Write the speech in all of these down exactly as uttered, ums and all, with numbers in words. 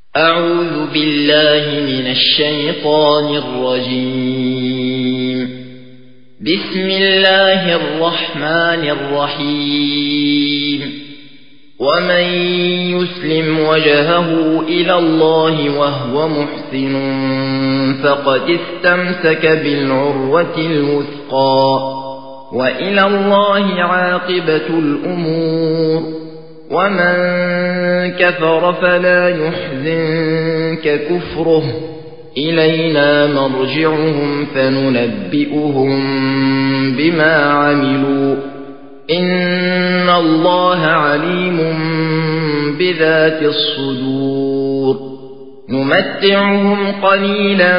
أعوذ بالله من الشيطان الرجيم. بسم الله الرحمن الرحيم. ومن يسلم وجهه إلى الله وهو محسن فقد استمسك بالعروة الوثقى وإلى الله عاقبة الأمور. ومن كفر فلا يحزنك كفره إلينا مرجعهم فننبئهم بما عملوا إن الله عليم بذات الصدور. نمتعهم قليلا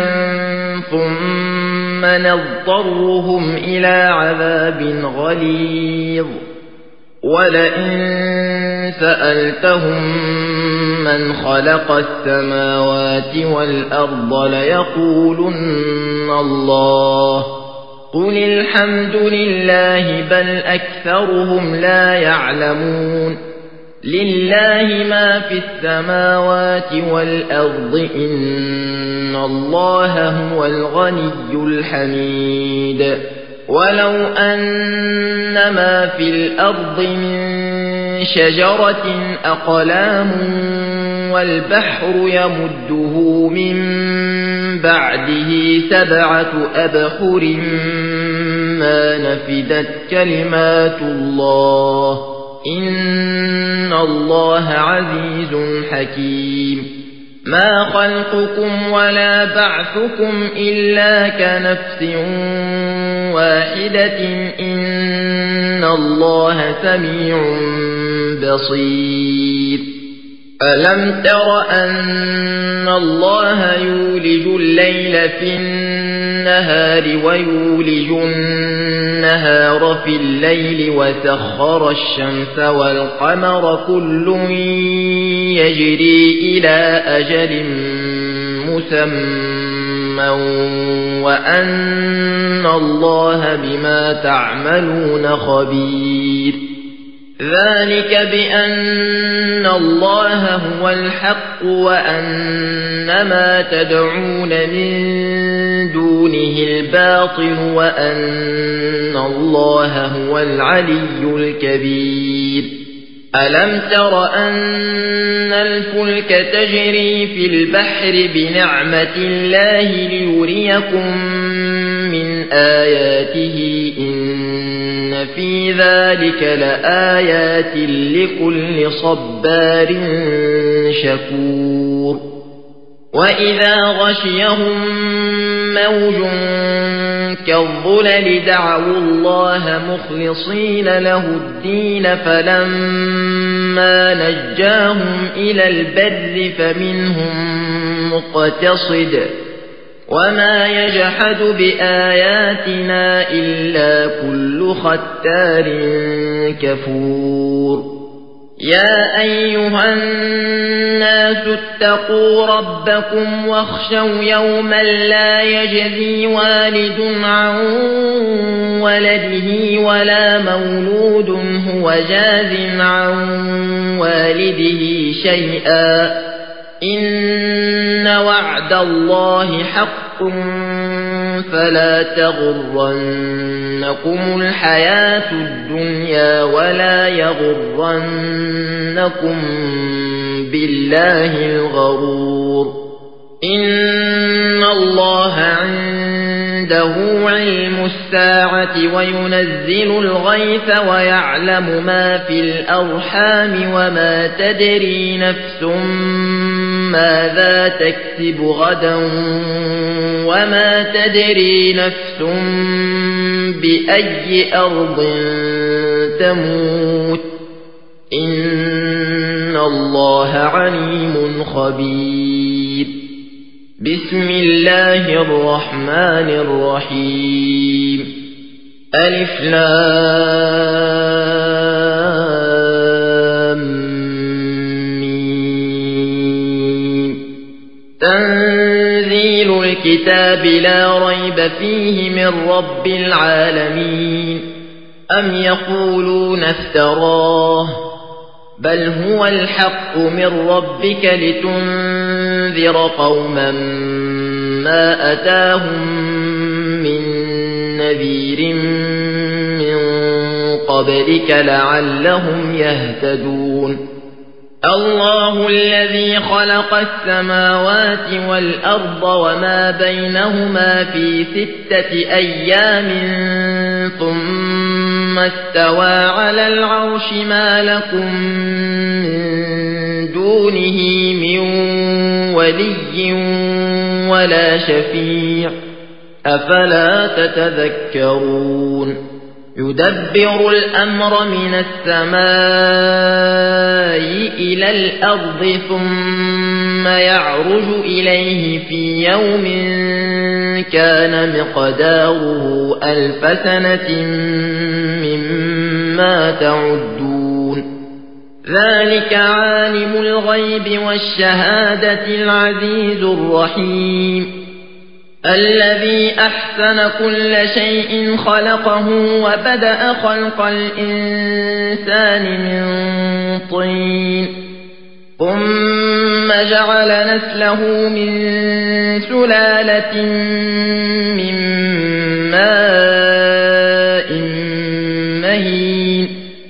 ثم نضطرهم إلى عذاب غليظ. ولئن سألتهم من خلق السماوات والأرض ليقولن الله قل الحمد لله بل أكثرهم لا يعلمون. لله ما في السماوات والأرض إن الله هو الغني الحميد. ولو أن ما في الأرض من شجرة أقلام والبحر يمده من بعده سبعة أبحر ما نفدت كلمات الله إن الله عزيز حكيم. ما خلقكم ولا بعثكم إلا كنفس واحدة إن الله سميع بصير. ألم تر أن الله يولج الليل في النهار ويولج النهار في الليل وسخر الشمس والقمر كل يجري إلى أجل مسمى وأن الله بما تعملون خبير. ذلك بأن الله هو الحق وأن ما تدعون من دونه الباطل وأن الله هو العلي الكبير. ألم تر أن الفلك تجري في البحر بنعمة الله ليريكم من آياته إن في ذلك لآيات لكل صبار شكور. وإذا غشيهم موج كالظلل دعوا الله مخلصين له الدين فلما نجاهم إلى البر فمنهم مقتصد وما يجحد بآياتنا إلا كل ختار كفور. يا أيها الناس اتقوا ربكم واخشوا يوما لا يجزي والد عن ولده ولا مولود هو جاز عن والده شيئا إن وعد الله حق فلا تغرنكم الحياة الدنيا ولا يغرنكم بالله الغرور. إن الله عنده علم الساعة وينزل الغيث ويعلم ما في الأرحام وما تدري نفس ماذا تكسب غدا وما تدري نفس بأي أرض تموت إن الله عليم خبير. بسم الله الرحمن الرحيم. ألف لام ميم. تنزيل الكتاب لا ريب فيه من رب العالمين. أم يقولون افتراه بل هو الحق من ربك لتنذر لتنذر قوما ما أتاهم من نذير من قبلك لعلهم يهتدون الله الذي خلق السماوات والأرض وما بينهما في ستة أيام ثم استوى على العرش ما لكم من دونه من ولي ولا شفيع أفلا تتذكرون يدبر الأمر من السماء إلى الأرض ثم يعرج إليه في يوم كان مقداره ألف سنة مما تعدون ذلك عالم الغيب والشهادة العزيز الرحيم الذي أحسن كل شيء خلقه وبدأ خلق الإنسان من طين ثم جعل نسله من سلالة من ماء مهين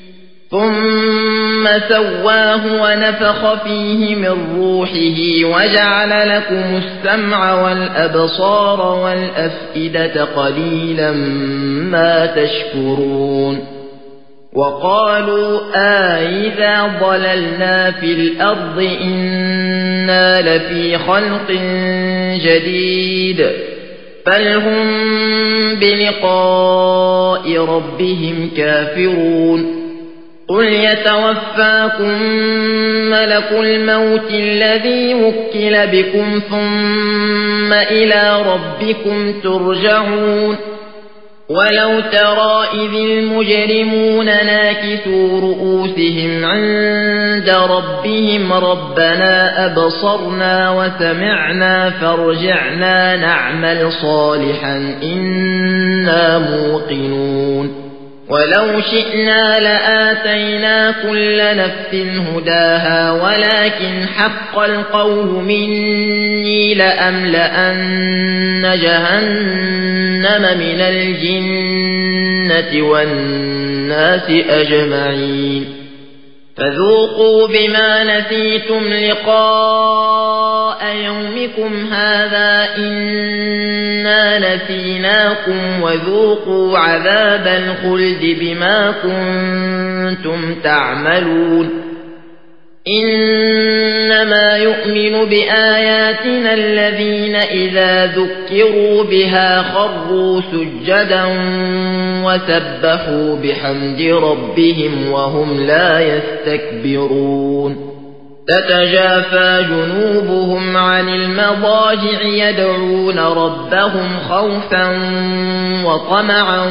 ثم سواه ونفخ فيه من روحه وجعل لكم السمع والأبصار والأفئدة قليلا ما تشكرون وقالوا أإذا ضللنا في الأرض إنا لفي خلق جديد بل هم بلقاء ربهم كافرون قل يتوفاكم ملك الموت الذي وكل بكم ثم إلى ربكم ترجعون ولو ترى إذ المجرمون ناكثوا رؤوسهم عند ربهم ربنا أبصرنا وسمعنا فارجعنا نعمل صالحا إنا موقنون ولو شئنا لآتينا كل نفس هداها ولكن حق القول مني لأملأن جهنم من الجنة والناس أجمعين فذوقوا بما نسيتم لقاء يومكم هذا إنا نسيناكم وذوقوا عذاب الخلد بما كنتم تعملون إنما يؤمن بآياتنا الذين إذا ذكروا بها خروا سجدا وسبحوا بحمد ربهم وهم لا يستكبرون تتجافى جنوبهم عن المضاجع يدعون ربهم خوفا وطمعا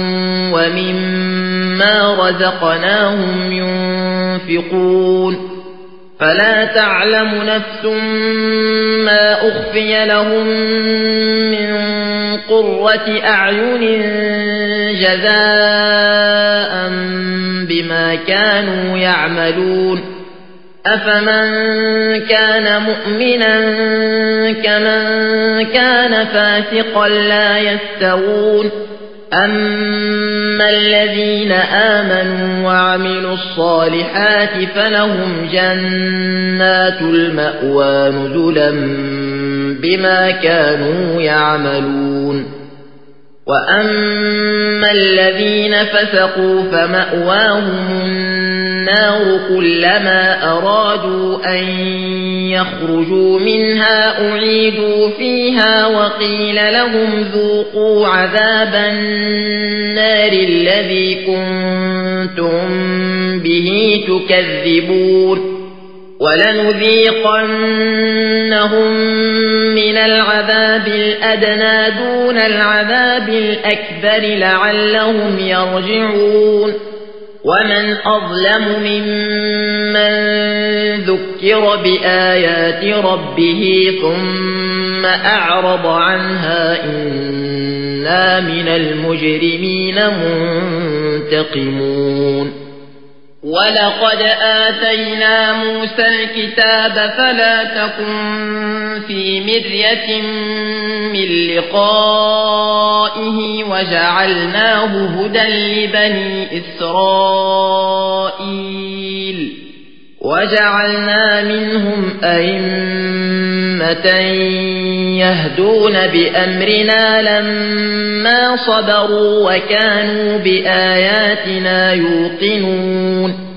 ومما رزقناهم ينفقون فلا تعلم نفس ما أخفي لهم من قرة أعين جزاء بما كانوا يعملون أفمن كان مؤمنا كمن كان فاسقا لا يستوون أما الذين آمنوا وعملوا الصالحات فلهم جنات المأوى نزلا بما كانوا يعملون وأما الذين فسقوا فمأواهم النار كلما أرادوا أن يخرجوا منها أعيدوا فيها وقيل لهم ذوقوا عذاب النار الذي كنتم به تكذبون ولنذيقنهم من العذاب الأدنى دون العذاب الأكبر لعلهم يرجعون ومن أظلم ممن ذكر بآيات ربه ثم أعرض عنها إنا من المجرمين منتقمون ولقد آتينا موسى الكتاب فلا تكن في مرية من لقائه وجعلناه هدى لبني إسرائيل وجعلنا منهم أئمة يهدون بأمرنا لما صبروا وكانوا بآياتنا يوقنون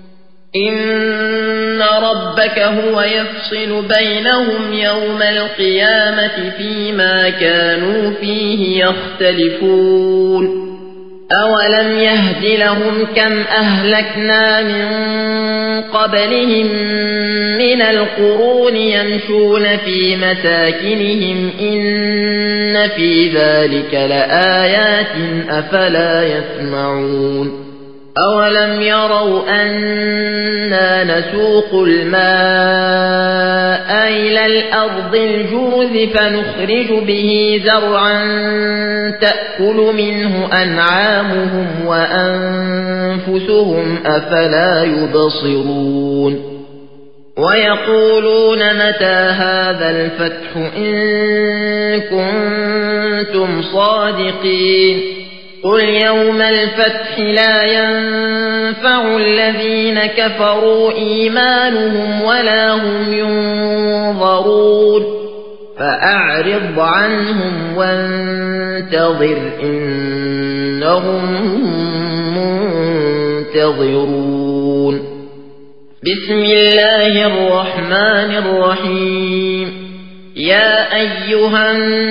إن ربك هو يفصل بينهم يوم القيامة فيما كانوا فيه يختلفون أولم يهد لهم كم أهلكنا من قبلهم من القرون يمشون في مساكنهم إن في ذلك لآيات أفلا يسمعون أولم يروا أنا نسوق الماء إلى الأرض الجرز فنخرج به زرعا تأكل منه أنعامهم وأنفسهم أفلا يبصرون ويقولون متى هذا الفتح إن كنتم صادقين قل يوم الفتح لا ينفع الذين كفروا إيمانهم ولا هم ينظرون فأعرض عنهم وانتظر إنهم منتظرون بسم الله الرحمن الرحيم يا أيها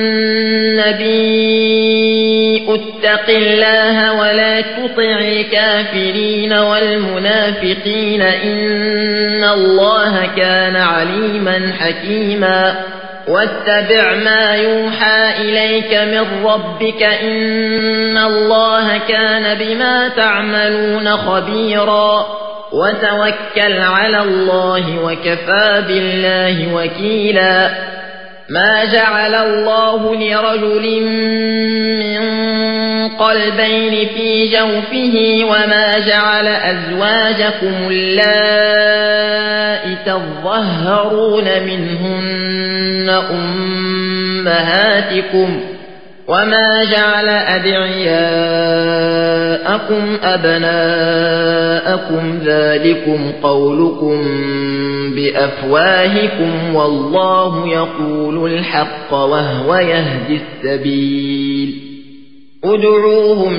النبي اتق الله ولا تطع الكافرين والمنافقين إن الله كان عليما حكيما واتبع ما يوحى إليك من ربك إن الله كان بما تعملون خبيرا وتوكل على الله وكفى بالله وكيلا ما جعل الله لرجل من قلبين في جوفه وما جعل أزواجكم اللائي تظهرون منهن أمهاتكم وما جعل أدعياءكم أبناءكم ذلكم قولكم بأفواهكم والله يقول الحق وهو يهدي السبيل ادعوهم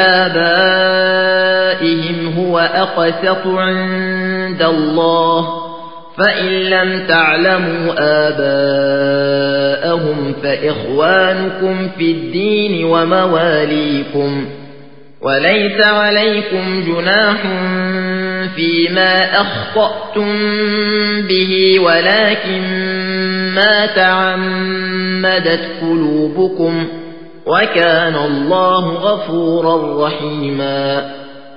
لآبائهم هو أقسط عند الله فإن لم تعلموا آباءهم فإخوانكم في الدين ومواليكم وليس عليكم جناح فيما أخطأتم به ولكن ما تعمدت قلوبكم وكان الله غفورا رحيما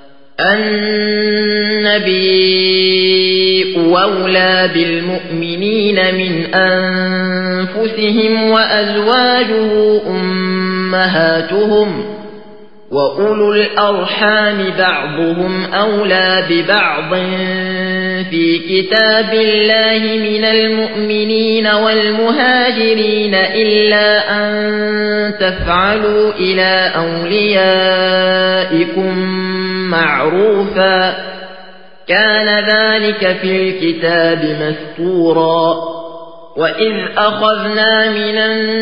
النبي أولى بالمؤمنين من أنفسهم وأزواجه أمهاتهم وأولو الأرحام بعضهم أولى ببعض في كتاب الله من المؤمنين والمهاجرين إلا أن تفعلوا إلى أوليائكم معروفا كان ذلك في الكتاب مسطورا وإذ أخذنا من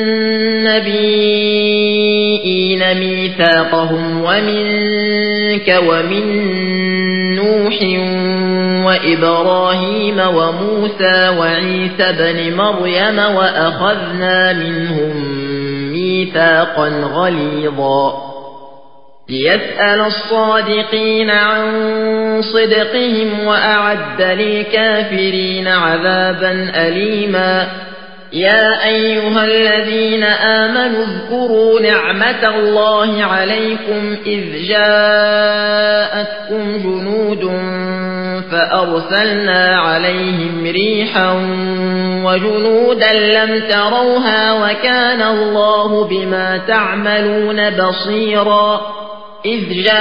النبيين ميثاقهم ومنك ومن نوح وإبراهيم وموسى وعيسى بن مريم وأخذنا منهم ميثاقا غليظا ليسأل الصادقين عن صدقهم وأعد للكافرين عذابا أليما يا أيها الذين آمنوا اذكروا نعمة الله عليكم إذ جاءتكم جنود فأرسلنا عليهم ريحا وجنودا لم تروها وكان الله بما تعملون بصيرا إذ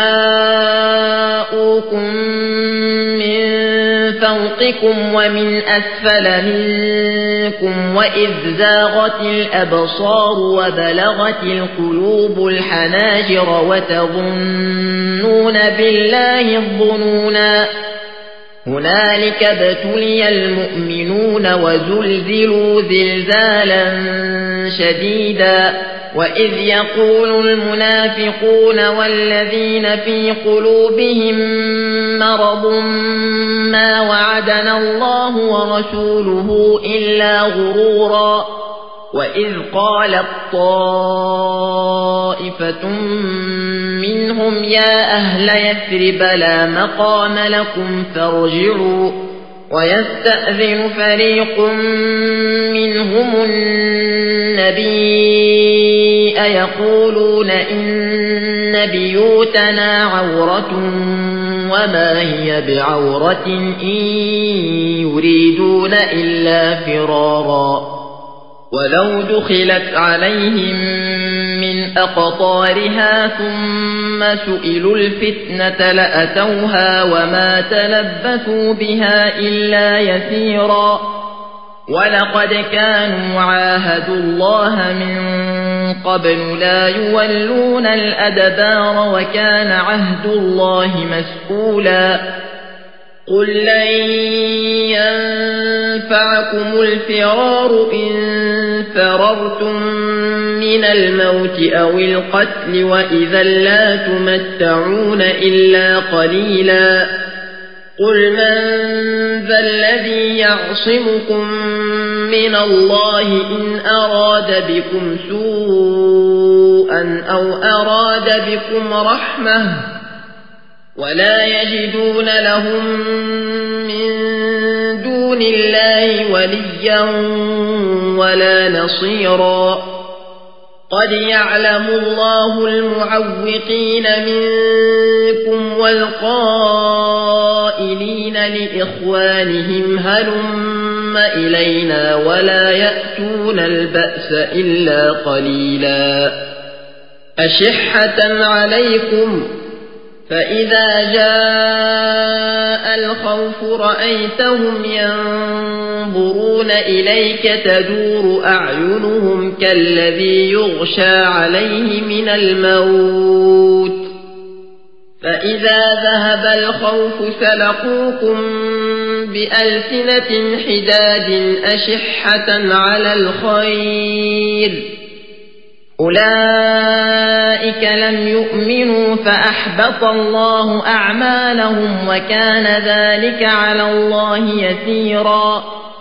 جاءوكم من فوقكم ومن أسفل منكم وإذ زاغت الأبصار وبلغت القلوب الحناجر وتظنون بالله الظنونا هنالك ابتلي المؤمنون وزلزلوا زلزالا شديدا وإذ يقول المنافقون والذين في قلوبهم مرض ما وعدنا الله ورسوله إلا غرورا وإذ قالت طائفة منهم يا أهل يثرب لا مقام لكم فارجعوا ويستأذن فريق منهم النبي يقولون إن بيوتنا عورة وما هي بعورة إن يريدون إلا فرارا ولو دخلت عليهم من أقطارها ثم سئلوا الفتنة لأتوها وما تلبثوا بها إلا يسيرا ولقد كانوا عاهدوا الله من قبل لا يولون الأدبار وكان عهد الله مسؤولا قل لن ينفعكم الفرار إن فررتم من الموت أو القتل وإذا لا تمتعون إلا قليلا قل من ذا الذي يعصمكم من الله إن أراد بكم سوءا أو أراد بكم رحمة ولا يجدون لهم من دون الله وليا ولا نصيرا قد يعلم الله المعوقين منكم والقائلين لإخوانهم هلم إلينا ولا يأتون البأس إلا قليلا أشحة عليكم فإذا جاء الخوف رأيتهم ينظرون إليك تدور أعينهم كالذي يغشى عليه من الموت فإذا ذهب الخوف سلقوكم بألسنة حداد أشحة على الخير أولئك لم يؤمنوا فأحبط الله أعمالهم وكان ذلك على الله يسيرا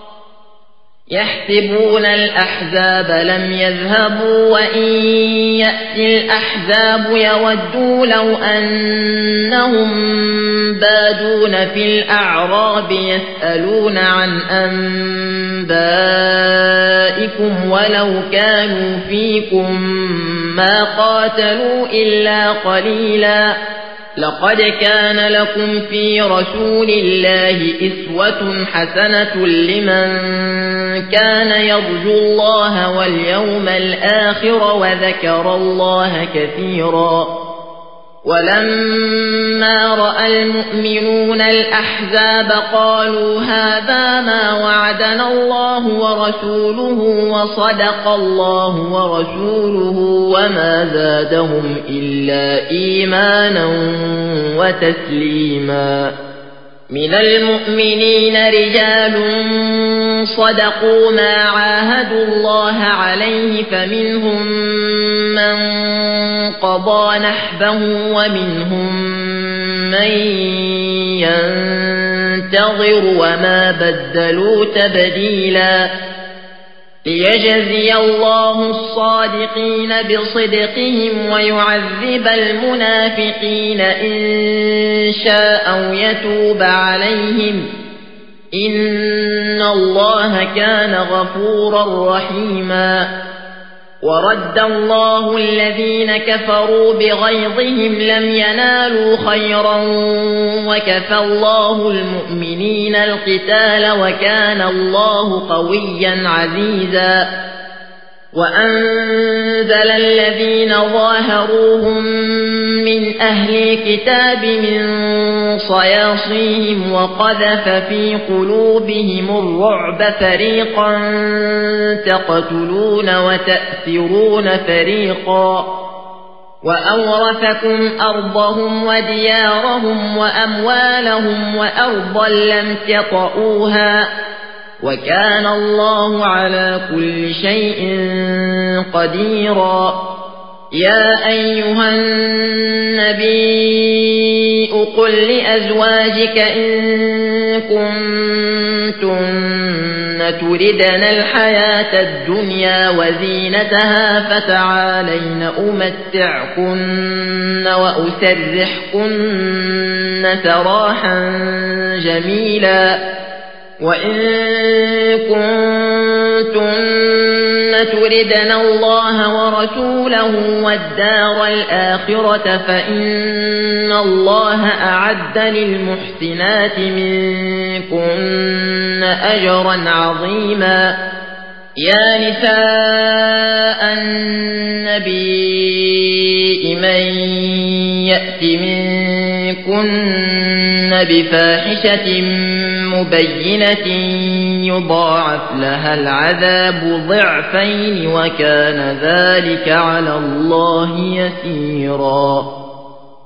يحسبون الأحزاب لم يذهبوا وإن يأتي الأحزاب يودوا لو أنهم بادون في الأعراب يسألون عن أنبائكم ولو كانوا فيكم ما قاتلوا إلا قليلا لقد كان لكم في رسول الله إسوة حسنة لمن كان يرجو الله واليوم الآخر وذكر الله كثيرا ولما رأى المؤمنون الأحزاب قالوا هذا ما وعدنا الله ورسوله وصدق الله ورسوله وما زادهم إلا إيمانا وتسليما من المؤمنين رجال صدقوا ما عاهدوا الله عليه فمنهم من قضى نحبه ومنهم من ينتظر وما بدلوا تبديلا ليجزي الله الصادقين بصدقهم ويعذب المنافقين إن شاء أو يتوب عليهم إن الله كان غفورا رحيما ورد الله الذين كفروا بغيظهم لم ينالوا خيرا وكفى الله المؤمنين القتال وكان الله قويا عزيزا وأنزل الذين ظاهروهم من أهل الكتاب من صياصيهم وقذف في قلوبهم الرعب فريقا تقتلون وتأسرون فريقا وأورثكم أرضهم وديارهم وأموالهم وأرضا لم تطئوها وكان الله على كل شيء قديرا يا أيها النبي قل لأزواجك إن كنتن تردن الحياة الدنيا وزينتها فتعالين أمتعكن وأسرحكن سراحا جميلا وإن كنتن تردن الله ورسوله والدار الآخرة فإن الله أعد للمحسنات منكن أجرا عظيما يا نساء النبي من يأت منكن بفاحشة مبينة يضاعف لها العذاب ضعفين وكان ذلك على الله يسيرا